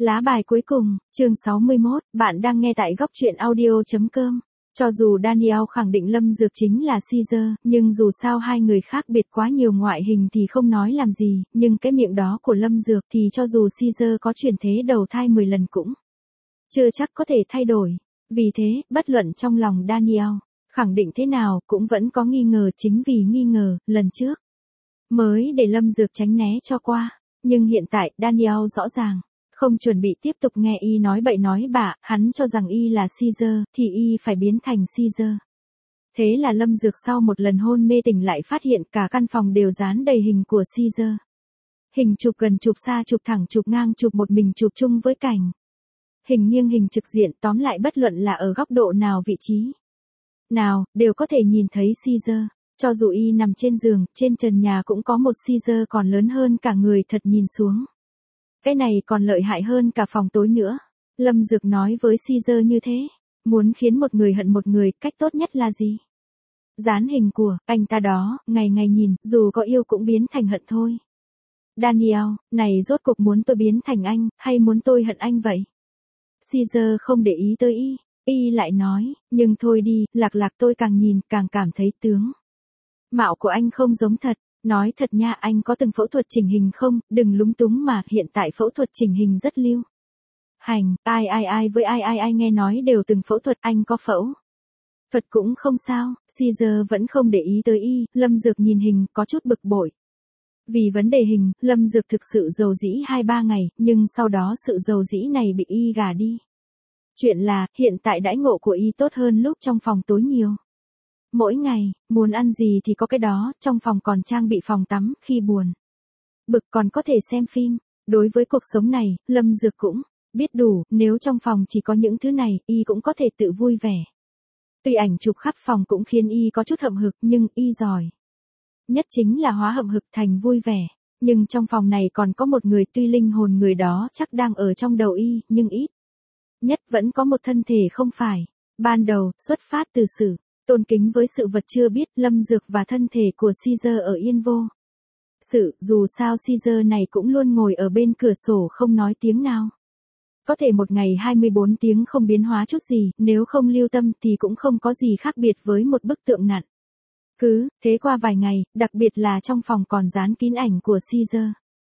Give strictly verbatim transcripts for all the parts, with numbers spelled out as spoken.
Lá bài cuối cùng, chương sáu mươi mốt, bạn đang nghe tại góc truyện audio chấm com. Cho dù Daniel khẳng định Lâm Dược chính là Caesar, nhưng dù sao hai người khác biệt quá nhiều ngoại hình thì không nói làm gì, nhưng cái miệng đó của Lâm Dược thì cho dù Caesar có chuyển thế đầu thai mười lần cũng chưa chắc có thể thay đổi. Vì thế, bất luận trong lòng Daniel khẳng định thế nào cũng vẫn có nghi ngờ, chính vì nghi ngờ, lần trước mới để Lâm Dược tránh né cho qua. Nhưng hiện tại, Daniel rõ ràng không chuẩn bị tiếp tục nghe y nói bậy nói bạ, hắn cho rằng y là Caesar, thì y phải biến thành Caesar. Thế là Lâm Dược sau một lần hôn mê tỉnh lại phát hiện cả căn phòng đều dán đầy hình của Caesar. Hình chụp gần, chụp xa, chụp thẳng, chụp ngang, chụp một mình, chụp chung với cảnh. Hình nghiêng, hình trực diện, tóm lại bất luận là ở góc độ nào, vị trí nào, đều có thể nhìn thấy Caesar. Cho dù y nằm trên giường, trên trần nhà cũng có một Caesar còn lớn hơn cả người thật nhìn xuống. Cái này còn lợi hại hơn cả phòng tối nữa. Lâm Dược nói với Caesar như thế. Muốn khiến một người hận một người, cách tốt nhất là gì? Dán hình của anh ta đó, ngày ngày nhìn, dù có yêu cũng biến thành hận thôi. Daniel, này rốt cuộc muốn tôi biến thành anh, hay muốn tôi hận anh vậy? Caesar không để ý tới y, y lại nói, nhưng thôi đi, Lạc Lạc, tôi càng nhìn càng cảm thấy tướng mạo của anh không giống thật. Nói thật nha, anh có từng phẫu thuật chỉnh hình không? Đừng lúng túng mà, hiện tại phẫu thuật chỉnh hình rất lưu hành, ai ai ai với ai ai ai nghe nói đều từng phẫu thuật, anh có phẫu thuật cũng không sao. Caesar vẫn không để ý tới y, Lâm Dược nhìn hình, có chút bực bội. Vì vấn đề hình, Lâm Dược thực sự dầu dĩ hai ba ngày, nhưng sau đó sự dầu dĩ này bị y gà đi. Chuyện là, hiện tại đãi ngộ của y tốt hơn lúc trong phòng tối nhiều. Mỗi ngày, muốn ăn gì thì có cái đó, trong phòng còn trang bị phòng tắm, khi buồn bực còn có thể xem phim. Đối với cuộc sống này, Lâm Dược cũng biết đủ, nếu trong phòng chỉ có những thứ này, y cũng có thể tự vui vẻ. Tuy ảnh chụp khắp phòng cũng khiến y có chút hậm hực, nhưng y giỏi nhất chính là hóa hậm hực thành vui vẻ. Nhưng trong phòng này còn có một người, tuy linh hồn người đó chắc đang ở trong đầu y, nhưng ít nhất vẫn có một thân thể không phải. Ban đầu, xuất phát từ sự tôn kính với sự vật chưa biết, Lâm Dược và thân thể của Caesar ở yên vô sự, dù sao Caesar này cũng luôn ngồi ở bên cửa sổ không nói tiếng nào. Có thể một ngày hai mươi bốn tiếng không biến hóa chút gì, nếu không lưu tâm thì cũng không có gì khác biệt với một bức tượng nặn. Cứ thế qua vài ngày, đặc biệt là trong phòng còn dán kín ảnh của Caesar.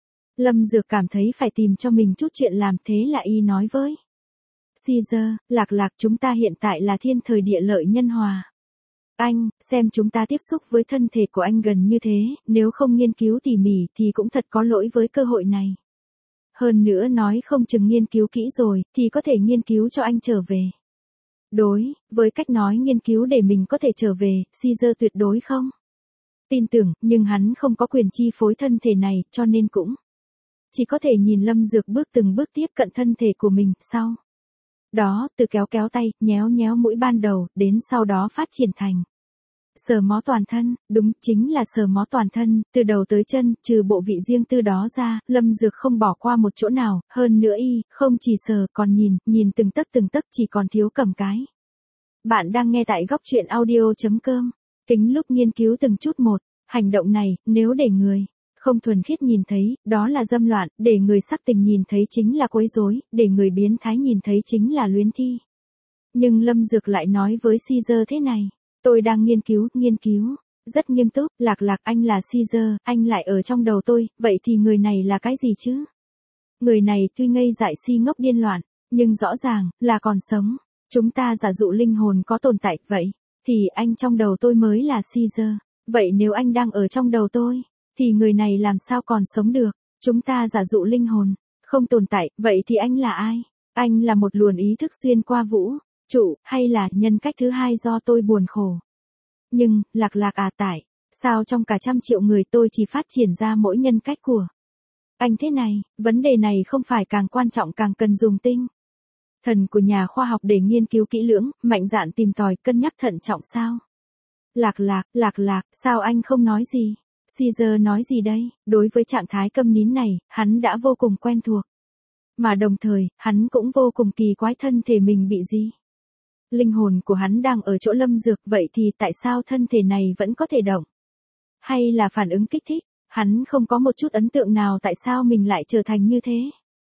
Lâm Dược cảm thấy phải tìm cho mình chút chuyện làm, thế là y nói với Caesar, Lạc Lạc, chúng ta hiện tại là thiên thời địa lợi nhân hòa. Anh, xem chúng ta tiếp xúc với thân thể của anh gần như thế, nếu không nghiên cứu tỉ mỉ thì cũng thật có lỗi với cơ hội này. Hơn nữa nói không chừng nghiên cứu kỹ rồi, thì có thể nghiên cứu cho anh trở về. Đối với cách nói nghiên cứu để mình có thể trở về, Caesar tuyệt đối không tin tưởng, nhưng hắn không có quyền chi phối thân thể này, cho nên cũng chỉ có thể nhìn Lâm Dược bước từng bước tiếp cận thân thể của mình. Sau đó, từ kéo kéo tay, nhéo nhéo mũi ban đầu, đến sau đó phát triển thành sờ mó toàn thân. Đúng, chính là sờ mó toàn thân, từ đầu tới chân, trừ bộ vị riêng tư đó ra, Lâm Dược không bỏ qua một chỗ nào. Hơn nữa y, không chỉ sờ, còn nhìn, nhìn từng tấc từng tấc, chỉ còn thiếu cầm cái. Bạn đang nghe tại góc truyện audio chấm com. Kính lúc nghiên cứu từng chút một, hành động này, nếu để người không thuần khiết nhìn thấy, đó là dâm loạn, để người sắc tình nhìn thấy chính là quấy rối, để người biến thái nhìn thấy chính là luyến thi. Nhưng Lâm Dược lại nói với Caesar thế này, tôi đang nghiên cứu, nghiên cứu rất nghiêm túc. Lạc Lạc, anh là Caesar, anh lại ở trong đầu tôi, vậy thì người này là cái gì chứ? Người này tuy ngây dại si ngốc điên loạn, nhưng rõ ràng là còn sống. Chúng ta giả dụ linh hồn có tồn tại, vậy thì anh trong đầu tôi mới là Caesar. Vậy nếu anh đang ở trong đầu tôi, thì người này làm sao còn sống được? Chúng ta giả dụ linh hồn không tồn tại, vậy thì anh là ai? Anh là một luồng ý thức xuyên qua vũ trụ, hay là nhân cách thứ hai do tôi buồn khổ? Nhưng, Lạc Lạc à, tại sao trong cả trăm triệu người tôi chỉ phát triển ra mỗi nhân cách của anh thế này? Vấn đề này không phải càng quan trọng càng cần dùng tinh thần của nhà khoa học để nghiên cứu kỹ lưỡng, mạnh dạn tìm tòi, cân nhắc thận trọng sao? Lạc Lạc, Lạc Lạc, sao anh không nói gì? Caesar nói gì đây? Đối với trạng thái câm nín này, hắn đã vô cùng quen thuộc. Mà đồng thời, hắn cũng vô cùng kỳ quái thân thể mình bị gì? Linh hồn của hắn đang ở chỗ Lâm Dược, vậy thì tại sao thân thể này vẫn có thể động? Hay là phản ứng kích thích? Hắn không có một chút ấn tượng nào tại sao mình lại trở thành như thế.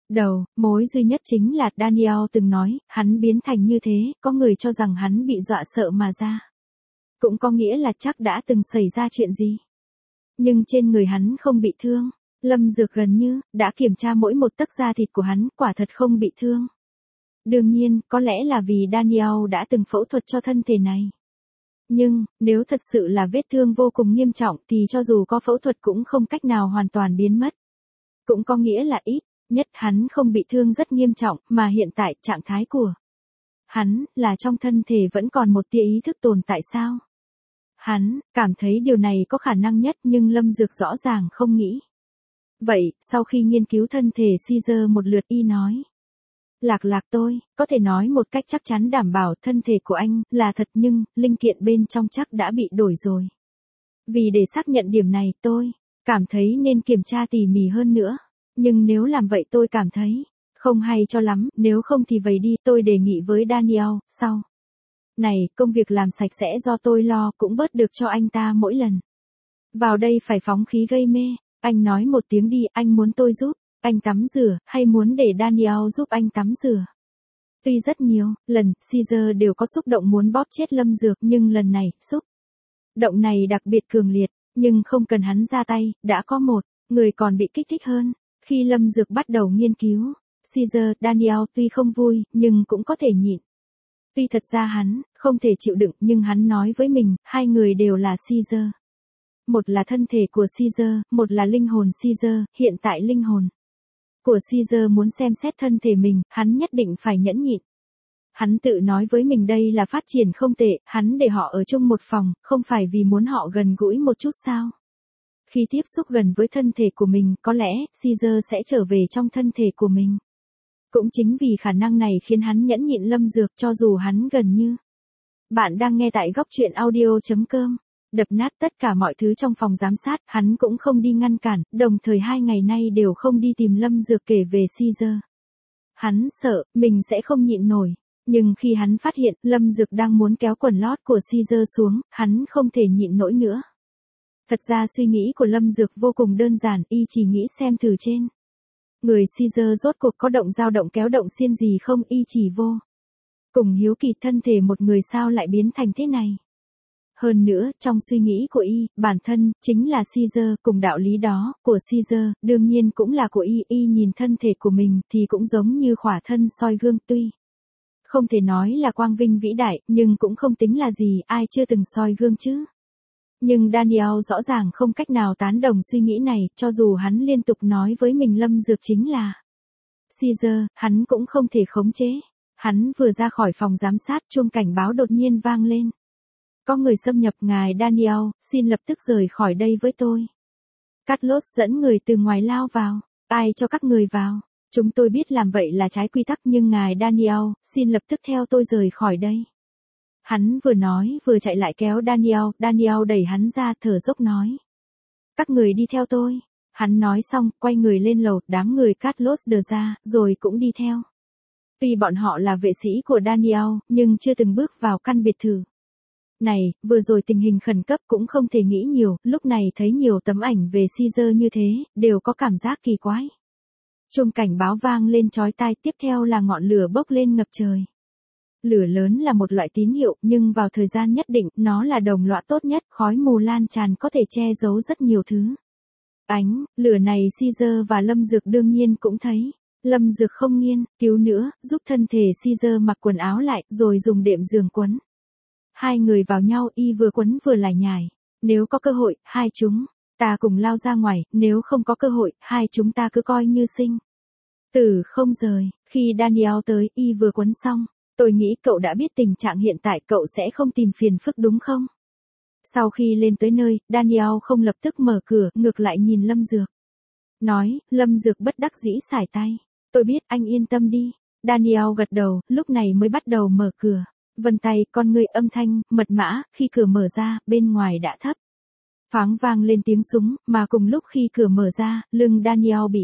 đầu, mối duy nhất chính là Daniel từng nói, hắn biến thành như thế, có người cho rằng hắn bị dọa sợ mà ra. Cũng có nghĩa là chắc đã từng xảy ra chuyện gì. Nhưng trên người hắn không bị thương. Lâm Dược gần như, đã kiểm tra mỗi một tấc da thịt của hắn, quả thật không bị thương. Đương nhiên, có lẽ là vì Daniel đã từng phẫu thuật cho thân thể này. Nhưng, nếu thật sự là vết thương vô cùng nghiêm trọng thì cho dù có phẫu thuật cũng không cách nào hoàn toàn biến mất. Cũng có nghĩa là ít, nhất hắn không bị thương rất nghiêm trọng, mà hiện tại trạng thái của hắn là trong thân thể vẫn còn một tia ý thức tồn tại sao? Hắn cảm thấy điều này có khả năng nhất nhưng Lâm Dược rõ ràng không nghĩ. Vậy, sau khi nghiên cứu thân thể Caesar một lượt y nói. Lạc lạc tôi, có thể nói một cách chắc chắn đảm bảo thân thể của anh là thật nhưng, linh kiện bên trong chắc đã bị đổi rồi. Vì để xác nhận điểm này tôi cảm thấy nên kiểm tra tỉ mỉ hơn nữa. Nhưng nếu làm vậy tôi cảm thấy không hay cho lắm, nếu không thì vậy đi, tôi đề nghị với Daniel, sau này, công việc làm sạch sẽ do tôi lo cũng bớt được cho anh ta mỗi lần. Vào đây phải phóng khí gây mê, anh nói một tiếng đi, anh muốn tôi giúp anh tắm rửa, hay muốn để Daniel giúp anh tắm rửa. Tuy rất nhiều lần, Caesar đều có xúc động muốn bóp chết Lâm Dược nhưng lần này, xúc động này đặc biệt cường liệt, nhưng không cần hắn ra tay, đã có một người còn bị kích thích hơn. Khi Lâm Dược bắt đầu nghiên cứu, Caesar, Daniel tuy không vui, nhưng cũng có thể nhịn. Tuy thật ra hắn không thể chịu đựng nhưng hắn nói với mình, hai người đều là Caesar. Một là thân thể của Caesar, một là linh hồn Caesar, hiện tại linh hồn của Caesar muốn xem xét thân thể mình, hắn nhất định phải nhẫn nhịn. Hắn tự nói với mình đây là phát triển không tệ, hắn để họ ở chung một phòng, không phải vì muốn họ gần gũi một chút sao? Khi tiếp xúc gần với thân thể của mình, có lẽ, Caesar sẽ trở về trong thân thể của mình. Cũng chính vì khả năng này khiến hắn nhẫn nhịn Lâm Dược cho dù hắn gần như. Bạn đang nghe tại góc truyện audio.com. Đập nát tất cả mọi thứ trong phòng giám sát, hắn cũng không đi ngăn cản, đồng thời hai ngày nay đều không đi tìm Lâm Dược kể về Caesar. Hắn sợ, mình sẽ không nhịn nổi. Nhưng khi hắn phát hiện, Lâm Dược đang muốn kéo quần lót của Caesar xuống, hắn không thể nhịn nổi nữa. Thật ra suy nghĩ của Lâm Dược vô cùng đơn giản, y chỉ nghĩ xem thử trên người Caesar rốt cuộc có động dao động kéo động xiên gì không, y chỉ vô cùng hiếu kỳ thân thể một người sao lại biến thành thế này. Hơn nữa, trong suy nghĩ của y, bản thân, chính là Caesar, cùng đạo lý đó, của Caesar, đương nhiên cũng là của y, y nhìn thân thể của mình, thì cũng giống như khỏa thân soi gương tuy. Không thể nói là quang vinh vĩ đại, nhưng cũng không tính là gì, ai chưa từng soi gương chứ. Nhưng Daniel rõ ràng không cách nào tán đồng suy nghĩ này, cho dù hắn liên tục nói với mình Lâm Dược chính là Caesar, hắn cũng không thể khống chế. Hắn vừa ra khỏi phòng giám sát, chuông cảnh báo đột nhiên vang lên. Có người xâm nhập, ngài Daniel, xin lập tức rời khỏi đây với tôi. Carlos dẫn người từ ngoài lao vào. Ai cho các người vào? Chúng tôi biết làm vậy là trái quy tắc nhưng ngài Daniel, xin lập tức theo tôi rời khỏi đây. Hắn vừa nói vừa chạy lại kéo Daniel, Daniel đẩy hắn ra thở dốc nói. Các người đi theo tôi. Hắn nói xong, quay người lên lầu, đám người Carlos đờ ra, rồi cũng đi theo. Tuy bọn họ là vệ sĩ của Daniel, nhưng chưa từng bước vào căn biệt thự này, vừa rồi tình hình khẩn cấp cũng không thể nghĩ nhiều, lúc này thấy nhiều tấm ảnh về Caesar như thế, đều có cảm giác kỳ quái. Chuông cảnh báo vang lên chói tai, tiếp theo là ngọn lửa bốc lên ngập trời. Lửa lớn là một loại tín hiệu, nhưng vào thời gian nhất định, nó là đồng lõa tốt nhất, khói mù lan tràn có thể che giấu rất nhiều thứ. Ánh lửa này Caesar và Lâm Dược đương nhiên cũng thấy. Lâm Dược không nghiên cứu nữa, giúp thân thể Caesar mặc quần áo lại, rồi dùng đệm giường quấn. Hai người vào nhau, y vừa quấn vừa lải nhải. Nếu có cơ hội, hai chúng ta cùng lao ra ngoài, nếu không có cơ hội, hai chúng ta cứ coi như sinh tử không rời. Khi Daniel tới, y vừa quấn xong. Tôi nghĩ cậu đã biết tình trạng hiện tại, cậu sẽ không tìm phiền phức đúng không? Sau khi lên tới nơi, Daniel không lập tức mở cửa, ngược lại nhìn Lâm Dược. Nói, Lâm Dược bất đắc dĩ xải tay. Tôi biết, anh yên tâm đi. Daniel gật đầu, lúc này mới bắt đầu mở cửa. Vân tay, con người, âm thanh, mật mã, khi cửa mở ra, bên ngoài đã thấp thoáng vang lên tiếng súng, mà cùng lúc khi cửa mở ra, lưng Daniel bị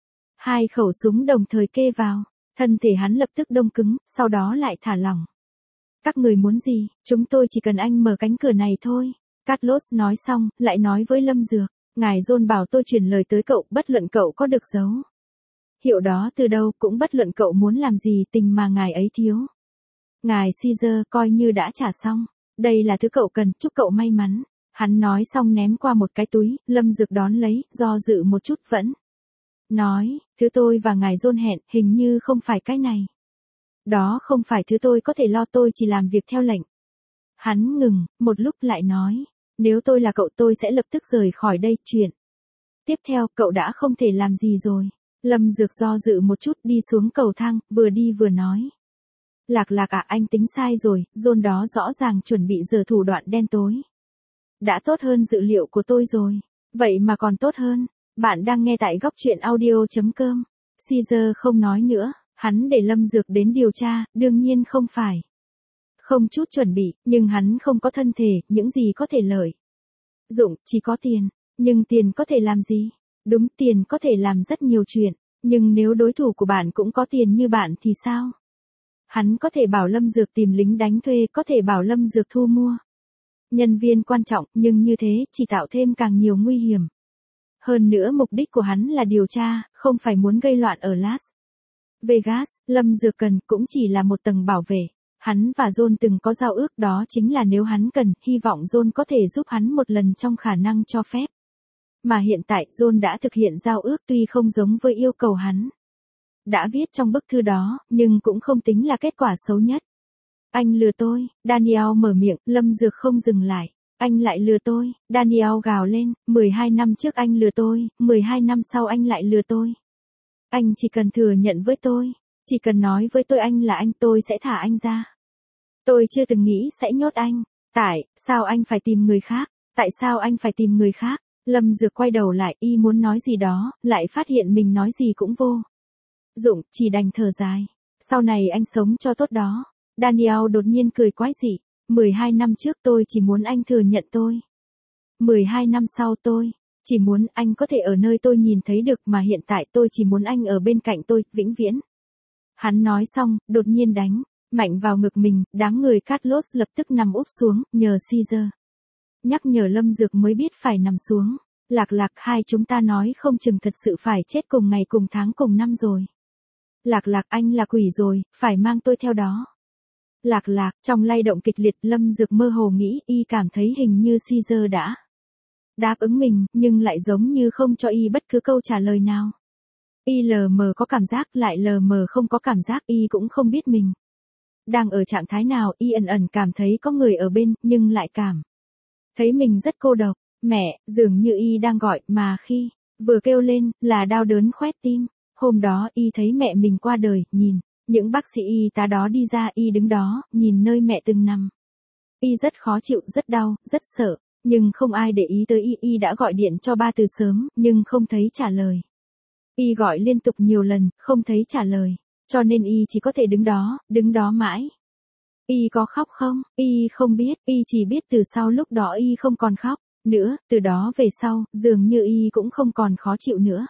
hai khẩu súng đồng thời kê vào. Thân thể hắn lập tức đông cứng, sau đó lại thả lỏng. Các người muốn gì, chúng tôi chỉ cần anh mở cánh cửa này thôi. Carlos nói xong, lại nói với Lâm Dược. Ngài John bảo tôi truyền lời tới cậu, bất luận cậu có được giấu Hiệu đó từ đâu cũng bất luận cậu muốn làm gì tình mà ngài ấy thiếu. Ngài Caesar coi như đã trả xong. Đây là thứ cậu cần, chúc cậu may mắn. Hắn nói xong ném qua một cái túi, Lâm Dược đón lấy, do dự một chút vẫn. Nói, thứ tôi và ngài John hẹn, hình như không phải cái này. Đó không phải thứ tôi có thể lo, tôi chỉ làm việc theo lệnh. Hắn ngừng, một lúc lại nói, nếu tôi là cậu tôi sẽ lập tức rời khỏi đây, chuyện. Tiếp theo, cậu đã không thể làm gì rồi. Lâm Dược do dự một chút đi xuống cầu thang, vừa đi vừa nói. Lạc Lạc à, anh tính sai rồi, John đó rõ ràng chuẩn bị giở thủ đoạn đen tối. Đã tốt hơn dự liệu của tôi rồi. Vậy mà còn tốt hơn. Bạn đang nghe tại góc truyện audio.com. Caesar không nói nữa, hắn để Lâm Dược đến điều tra, đương nhiên không phải. Không chút chuẩn bị, nhưng hắn không có thân thể, những gì có thể lợi dụng, chỉ có tiền. Nhưng tiền có thể làm gì? Đúng, tiền có thể làm rất nhiều chuyện. Nhưng nếu đối thủ của bạn cũng có tiền như bạn thì sao? Hắn có thể bảo Lâm Dược tìm lính đánh thuê, có thể bảo Lâm Dược thu mua nhân viên quan trọng, nhưng như thế chỉ tạo thêm càng nhiều nguy hiểm. Hơn nữa mục đích của hắn là điều tra, không phải muốn gây loạn ở Las Vegas. Lâm Dược cần cũng chỉ là một tầng bảo vệ. Hắn và John từng có giao ước, đó chính là nếu hắn cần, hy vọng John có thể giúp hắn một lần trong khả năng cho phép. Mà hiện tại John đã thực hiện giao ước, tuy không giống với yêu cầu hắn đã viết trong bức thư đó, nhưng cũng không tính là kết quả xấu nhất. Anh lừa tôi, Daniel mở miệng, Lâm Dược không dừng lại. Anh lại lừa tôi, Daniel gào lên, mười hai năm trước anh lừa tôi, mười hai năm sau anh lại lừa tôi. Anh chỉ cần thừa nhận với tôi, chỉ cần nói với tôi anh là anh, tôi sẽ thả anh ra. Tôi chưa từng nghĩ sẽ nhốt anh. Tại sao anh phải tìm người khác? Tại sao anh phải tìm người khác? Lâm Dược quay đầu lại, y muốn nói gì đó, lại phát hiện mình nói gì cũng vô dụng, chỉ đành thở dài. Sau này anh sống cho tốt đó. Daniel đột nhiên cười quái dị. mười hai năm trước tôi chỉ muốn anh thừa nhận tôi. mười hai năm sau tôi chỉ muốn anh có thể ở nơi tôi nhìn thấy được, mà hiện tại tôi chỉ muốn anh ở bên cạnh tôi, vĩnh viễn. Hắn nói xong, đột nhiên đánh mạnh vào ngực mình, đáng người Carlos lập tức nằm úp xuống, nhờ Caesar nhắc nhở Lâm Dược mới biết phải nằm xuống. Lạc Lạc, hai chúng ta nói không chừng thật sự phải chết cùng ngày cùng tháng cùng năm rồi. Lạc Lạc, anh là quỷ rồi, phải mang tôi theo đó. Lạc Lạc, trong lay động kịch liệt, Lâm Dược mơ hồ nghĩ, y cảm thấy hình như Caesar đã đáp ứng mình, nhưng lại giống như không cho y bất cứ câu trả lời nào. Y lờ mờ có cảm giác, lại lờ mờ không có cảm giác, y cũng không biết mình đang ở trạng thái nào. Y ẩn ẩn cảm thấy có người ở bên, nhưng lại cảm thấy mình rất cô độc. Mẹ, dường như y đang gọi, mà khi vừa kêu lên, là đau đớn khoét tim. Hôm đó y thấy mẹ mình qua đời, nhìn những bác sĩ y tá đó đi ra, y đứng đó, nhìn nơi mẹ từng nằm. Y rất khó chịu, rất đau, rất sợ, nhưng không ai để ý tới y. Y đã gọi điện cho ba từ sớm, nhưng không thấy trả lời. Y gọi liên tục nhiều lần, không thấy trả lời, cho nên y chỉ có thể đứng đó, đứng đó mãi. Y có khóc không? Y không biết, y chỉ biết từ sau lúc đó y không còn khóc nữa, từ đó về sau, dường như y cũng không còn khó chịu nữa.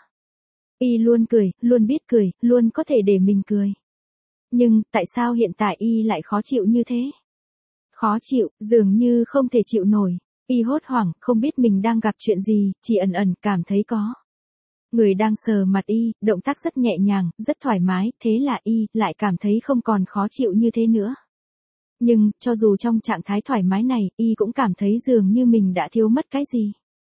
Y luôn cười, luôn biết cười, luôn có thể để mình cười. Nhưng, tại sao hiện tại y lại khó chịu như thế? Khó chịu, dường như không thể chịu nổi. Y hốt hoảng, không biết mình đang gặp chuyện gì, chỉ ẩn ẩn cảm thấy có người đang sờ mặt y, động tác rất nhẹ nhàng, rất thoải mái, thế là y lại cảm thấy không còn khó chịu như thế nữa. Nhưng, cho dù trong trạng thái thoải mái này, y cũng cảm thấy dường như mình đã thiếu mất cái gì.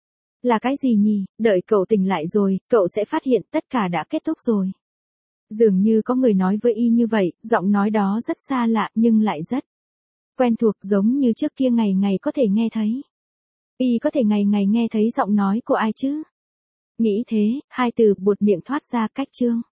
Là cái gì nhỉ? Đợi cậu tỉnh lại rồi, cậu sẽ phát hiện tất cả đã kết thúc rồi. Dường như có người nói với y như vậy, giọng nói đó rất xa lạ nhưng lại rất quen thuộc, giống như trước kia ngày ngày có thể nghe thấy. Y có thể ngày ngày nghe thấy giọng nói của ai chứ? Nghĩ thế, hai từ buột miệng thoát ra, cách chương.